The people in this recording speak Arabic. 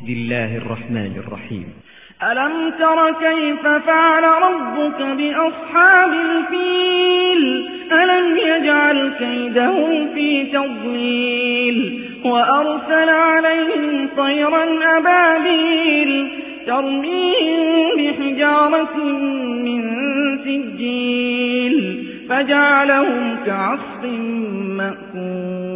بسم الله الرحمن الرحيم. ألم تر كيف فعل ربك بأصحاب الفيل ألم يجعل كيدهم في تضليل وأرسل عليهم طيرا أبابيل ترميهم بحجارة من سجيل فجعلهم كعصف مأكول.